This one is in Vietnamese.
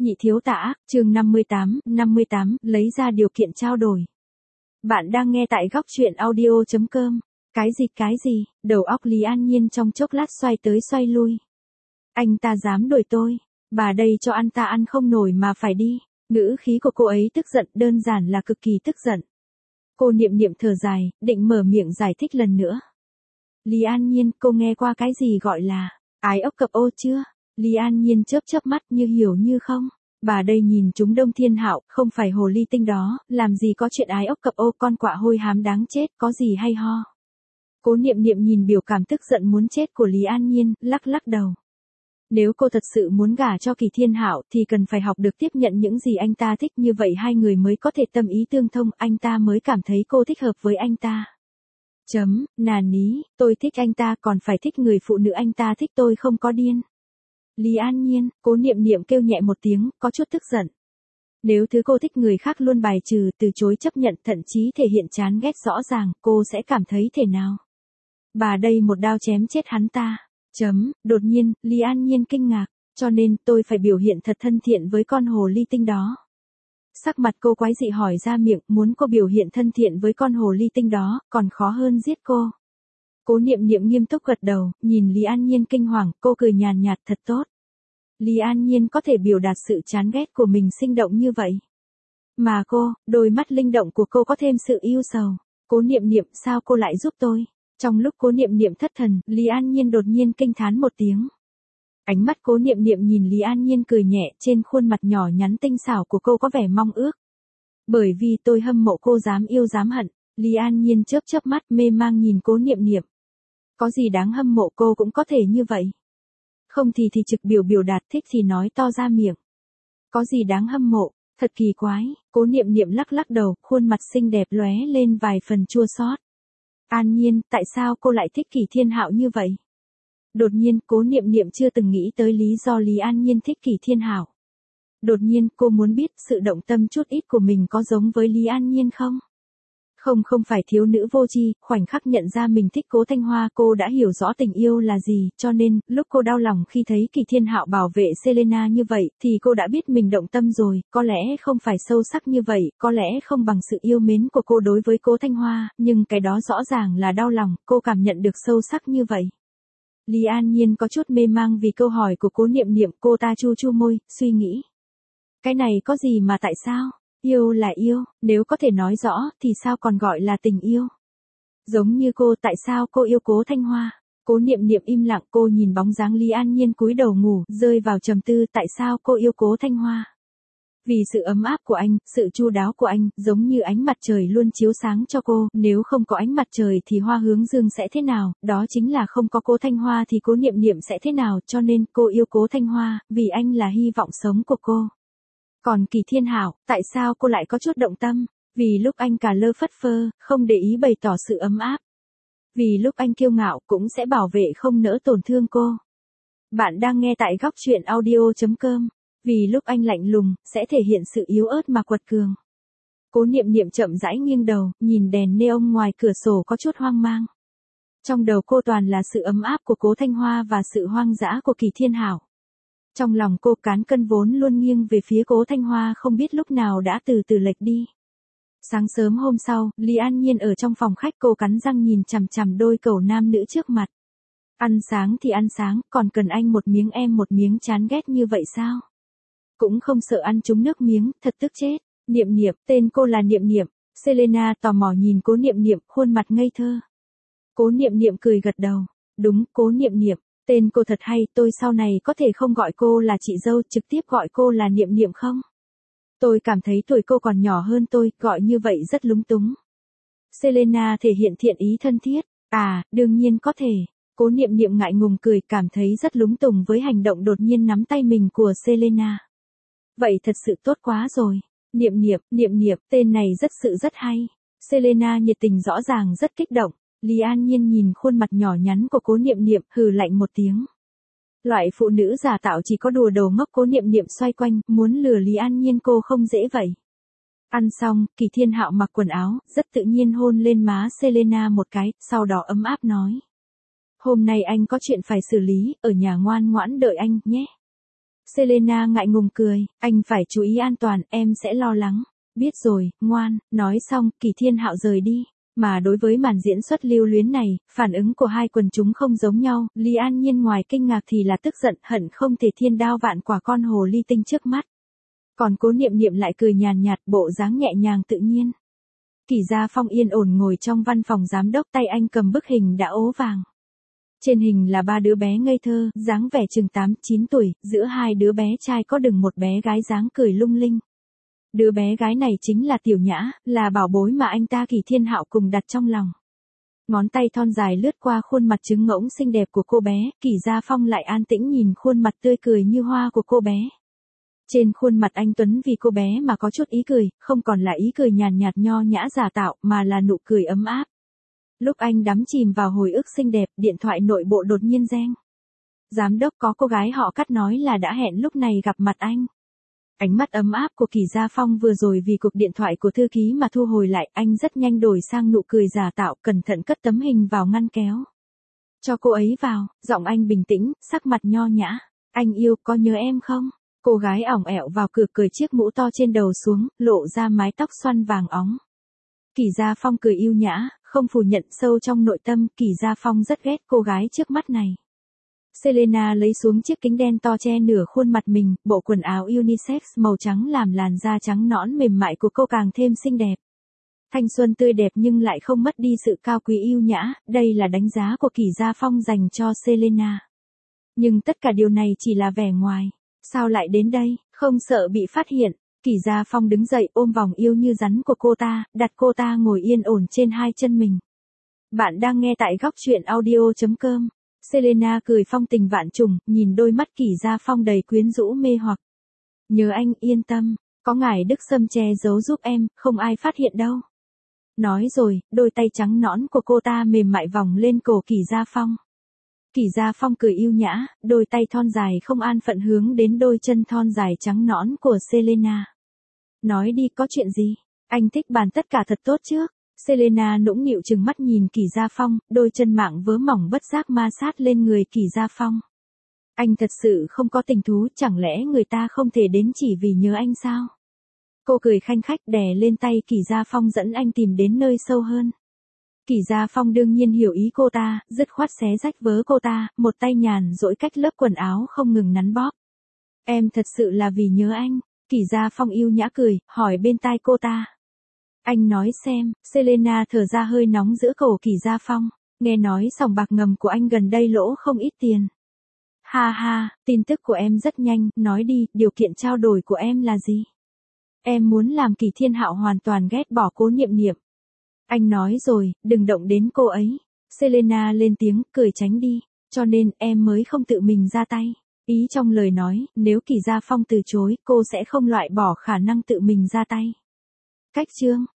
Nhị thiếu tả, chương 58, lấy ra điều kiện trao đổi. Bạn đang nghe tại góc truyện audio.com. Cái gì, đầu óc Lý An Nhiên trong chốc lát xoay tới xoay lui. Anh ta dám đuổi tôi, bà đây cho ăn ta ăn không nổi mà phải đi. Ngữ khí của cô ấy tức giận, đơn giản là cực kỳ tức giận. Cô niệm niệm thở dài, định mở miệng giải thích lần nữa. Lý An Nhiên, cô nghe qua cái gì gọi là ái ốc cập ô chưa? Lý An Nhiên chớp mắt như hiểu như không. Bà đây nhìn chúng Đông Thiên Hạo, không phải hồ ly tinh đó, làm gì có chuyện ái ốc cập ô, con quạ hôi hám đáng chết, có gì hay ho. Cố niệm niệm nhìn biểu cảm tức giận muốn chết của Lý An Nhiên, lắc đầu. Nếu cô thật sự muốn gả cho Kỳ Thiên Hạo thì cần phải học được tiếp nhận những gì anh ta thích, như vậy hai người mới có thể tâm ý tương thông, anh ta mới cảm thấy cô thích hợp với anh ta. Ní, tôi thích anh ta còn phải thích người phụ nữ anh ta thích, tôi không có điên. Lý An Nhiên, cố niệm niệm kêu nhẹ một tiếng, có chút tức giận. Nếu thứ cô thích người khác luôn bài trừ, từ chối chấp nhận, thậm chí thể hiện chán ghét rõ ràng, cô sẽ cảm thấy thế nào? Bà đây một đao chém chết hắn ta. Đột nhiên, Lý An Nhiên kinh ngạc, cho nên tôi phải biểu hiện thật thân thiện với con hồ ly tinh đó. Sắc mặt cô quái dị hỏi ra miệng, muốn cô biểu hiện thân thiện với con hồ ly tinh đó, còn khó hơn giết cô. Cố niệm niệm nghiêm túc gật đầu, nhìn Lý An Nhiên kinh hoàng, cô cười nhàn nhạt, thật tốt. Lý An Nhiên có thể biểu đạt sự chán ghét của mình sinh động như vậy. Mà cô, đôi mắt linh động của cô có thêm sự yêu sầu. Cố niệm niệm, sao cô lại giúp tôi? Trong lúc cố niệm niệm thất thần, Lý An Nhiên đột nhiên kinh thán một tiếng. Ánh mắt cố niệm niệm nhìn Lý An Nhiên cười nhẹ, trên khuôn mặt nhỏ nhắn tinh xảo của cô có vẻ mong ước. Bởi vì tôi hâm mộ cô dám yêu dám hận. Lý An Nhiên chớp mắt mê mang nhìn cố niệm niệm. Có gì đáng hâm mộ, cô cũng có thể như vậy. Không thì trực biểu đạt, thích thì nói to ra miệng. Có gì đáng hâm mộ, thật kỳ quái. Cố niệm niệm lắc đầu, khuôn mặt xinh đẹp lóe lên vài phần chua xót. An Nhiên, tại sao cô lại thích Kỳ Thiên Hạo như vậy? Đột nhiên, cố niệm niệm chưa từng nghĩ tới lý do Lý An Nhiên thích Kỳ Thiên Hạo. Đột nhiên, cô muốn biết sự động tâm chút ít của mình có giống với Lý An Nhiên không? Không phải thiếu nữ vô tri, khoảnh khắc nhận ra mình thích Cố Thanh Hoa, cô đã hiểu rõ tình yêu là gì, cho nên, lúc cô đau lòng khi thấy Kỳ Thiên Hạo bảo vệ Selena như vậy, thì cô đã biết mình động tâm rồi, có lẽ không phải sâu sắc như vậy, có lẽ không bằng sự yêu mến của cô đối với Cố Thanh Hoa, nhưng cái đó rõ ràng là đau lòng, cô cảm nhận được sâu sắc như vậy. Lý An Nhiên có chút mê mang vì câu hỏi của cố niệm niệm, cô ta chu môi, suy nghĩ. Cái này có gì mà tại sao? Yêu là yêu, nếu có thể nói rõ thì sao còn gọi là tình yêu? Giống như cô, tại sao cô yêu Cố Thanh Hoa? Cố niệm niệm im lặng, cô nhìn bóng dáng Lý An Nhiên cúi đầu ngủ, rơi vào trầm tư, tại sao cô yêu Cố Thanh Hoa? Vì sự ấm áp của anh, sự chu đáo của anh, giống như ánh mặt trời luôn chiếu sáng cho cô, nếu không có ánh mặt trời thì Hoa Hướng Dương sẽ thế nào, đó chính là không có Cố Thanh Hoa thì cố niệm niệm sẽ thế nào, cho nên cô yêu Cố Thanh Hoa, vì anh là hy vọng sống của cô. Còn Kỳ Thiên Hạo, tại sao cô lại có chút động tâm? Vì lúc anh cà lơ phất phơ, không để ý bày tỏ sự ấm áp. Vì lúc anh kiêu ngạo cũng sẽ bảo vệ không nỡ tổn thương cô. Bạn đang nghe tại góc truyện audio.com. Vì lúc anh lạnh lùng, sẽ thể hiện sự yếu ớt mà quật cường. Cố niệm niệm chậm rãi nghiêng đầu, nhìn đèn neon ngoài cửa sổ có chút hoang mang. Trong đầu cô toàn là sự ấm áp của Cố Thanh Hoa và sự hoang dã của Kỳ Thiên Hạo. Trong lòng cô cán cân vốn luôn nghiêng về phía Cố Thanh Hoa không biết lúc nào đã từ từ lệch đi. Sáng sớm hôm sau, Lý An Nhiên ở trong phòng khách, cô cắn răng nhìn chằm đôi cẩu nam nữ trước mặt. Ăn sáng thì ăn sáng, còn cần anh một miếng em một miếng, chán ghét như vậy sao? Cũng không sợ ăn trúng nước miếng, thật tức chết. Niệm niệm, tên cô là Niệm Niệm. Selena tò mò nhìn cố niệm niệm, khuôn mặt ngây thơ. Cố niệm niệm cười gật đầu. Đúng, cố niệm niệm, tên cô thật hay, tôi sau này có thể không gọi cô là chị dâu, trực tiếp gọi cô là Niệm Niệm không? Tôi cảm thấy tuổi cô còn nhỏ hơn tôi, gọi như vậy rất lúng túng. Selena thể hiện thiện ý thân thiết. À, đương nhiên có thể. Cố niệm niệm ngại ngùng cười, cảm thấy rất lúng túng với hành động đột nhiên nắm tay mình của Selena. Vậy thật sự tốt quá rồi. Niệm niệm, tên này rất hay. Selena nhiệt tình rõ ràng rất kích động. Lý An Nhiên nhìn khuôn mặt nhỏ nhắn của cố niệm niệm, hừ lạnh một tiếng. Loại phụ nữ giả tạo chỉ có đùa đầu ngốc. Cố niệm niệm xoay quanh, muốn lừa Lý An Nhiên cô không dễ vậy. Ăn xong, Kỳ Thiên Hạo mặc quần áo, rất tự nhiên hôn lên má Selena một cái, sau đó ấm áp nói. Hôm nay anh có chuyện phải xử lý, ở nhà ngoan ngoãn đợi anh, nhé. Selena ngại ngùng cười, anh phải chú ý an toàn, em sẽ lo lắng. Biết rồi, ngoan, nói xong, Kỳ Thiên Hạo rời đi. Mà đối với màn diễn xuất lưu luyến này, phản ứng của hai quần chúng không giống nhau, Lý An Nhiên ngoài kinh ngạc thì là tức giận, hận không thể thiên đao vạn quả con hồ ly tinh trước mắt. Còn Cố Niệm Niệm lại cười nhàn nhạt, bộ dáng nhẹ nhàng tự nhiên. Kỳ Gia Phong yên ổn ngồi trong văn phòng giám đốc, tay anh cầm bức hình đã ố vàng. Trên hình là ba đứa bé ngây thơ, dáng vẻ chừng 8-9 tuổi, giữa hai đứa bé trai có đừng một bé gái dáng cười lung linh. Đứa bé gái này chính là Tiểu Nhã, là bảo bối mà anh ta Kỳ Thiên Hạo cùng đặt trong lòng. Ngón tay thon dài lướt qua khuôn mặt trứng ngỗng xinh đẹp của cô bé, Kỳ Gia Phong lại an tĩnh nhìn khuôn mặt tươi cười như hoa của cô bé. Trên khuôn mặt anh Tuấn vì cô bé mà có chút ý cười, không còn là ý cười nhàn nhạt nho nhã giả tạo mà là nụ cười ấm áp. Lúc anh đắm chìm vào hồi ức xinh đẹp, điện thoại nội bộ đột nhiên reng. Giám đốc có cô gái họ Cắt nói là đã hẹn lúc này gặp mặt anh. Ánh mắt ấm áp của Kỳ Gia Phong vừa rồi vì cuộc điện thoại của thư ký mà thu hồi lại, anh rất nhanh đổi sang nụ cười giả tạo, cẩn thận cất tấm hình vào ngăn kéo. Cho cô ấy vào, giọng anh bình tĩnh, sắc mặt nho nhã. Anh yêu, có nhớ em không? Cô gái ỏng ẻo vào cửa cởi chiếc mũ to trên đầu xuống, lộ ra mái tóc xoăn vàng óng. Kỳ Gia Phong cười yêu nhã, không phủ nhận sâu trong nội tâm, Kỳ Gia Phong rất ghét cô gái trước mắt này. Selena lấy xuống chiếc kính đen to che nửa khuôn mặt mình, bộ quần áo unisex màu trắng làm làn da trắng nõn mềm mại của cô càng thêm xinh đẹp. Thanh xuân tươi đẹp nhưng lại không mất đi sự cao quý yêu nhã, đây là đánh giá của Kỳ Gia Phong dành cho Selena. Nhưng tất cả điều này chỉ là vẻ ngoài. Sao lại đến đây, không sợ bị phát hiện? Kỳ Gia Phong đứng dậy ôm vòng yêu như rắn của cô ta, đặt cô ta ngồi yên ổn trên hai chân mình. Bạn đang nghe tại góc truyện audio.com. Selena cười phong tình vạn trùng, nhìn đôi mắt Kỳ Gia Phong đầy quyến rũ mê hoặc. Nhớ anh, yên tâm, có ngài Đức Sâm che giấu giúp em, không ai phát hiện đâu. Nói rồi, đôi tay trắng nõn của cô ta mềm mại vòng lên cổ Kỳ Gia Phong. Kỳ Gia Phong cười yêu nhã, đôi tay thon dài không an phận hướng đến đôi chân thon dài trắng nõn của Selena. Nói đi, có chuyện gì? Anh thích bàn tất cả thật tốt trước. Selena nũng nịu trừng mắt nhìn Kỳ Gia Phong, đôi chân mạng vớ mỏng bất giác ma sát lên người Kỳ Gia Phong. Anh thật sự không có tình thú, chẳng lẽ người ta không thể đến chỉ vì nhớ anh sao? Cô cười khanh khách đè lên tay Kỳ Gia Phong dẫn anh tìm đến nơi sâu hơn. Kỳ Gia Phong đương nhiên hiểu ý cô ta, dứt khoát xé rách vớ cô ta, một tay nhàn dỗi cách lớp quần áo không ngừng nắn bóp. Em thật sự là vì nhớ anh. Kỳ Gia Phong yêu nhã cười, hỏi bên tai cô ta. Anh nói xem, Selena thở ra hơi nóng giữa cổ Kỳ Gia Phong. Nghe nói sòng bạc ngầm của anh gần đây lỗ không ít tiền. Ha ha, tin tức của em rất nhanh, nói đi, điều kiện trao đổi của em là gì? Em muốn làm Kỳ Thiên Hạo hoàn toàn ghét bỏ Cố Niệm Niệm. Anh nói rồi, đừng động đến cô ấy. Selena lên tiếng, cười tránh đi. Cho nên, em mới không tự mình ra tay. Ý trong lời nói, nếu Kỳ Gia Phong từ chối, cô sẽ không loại bỏ khả năng tự mình ra tay. Cách chương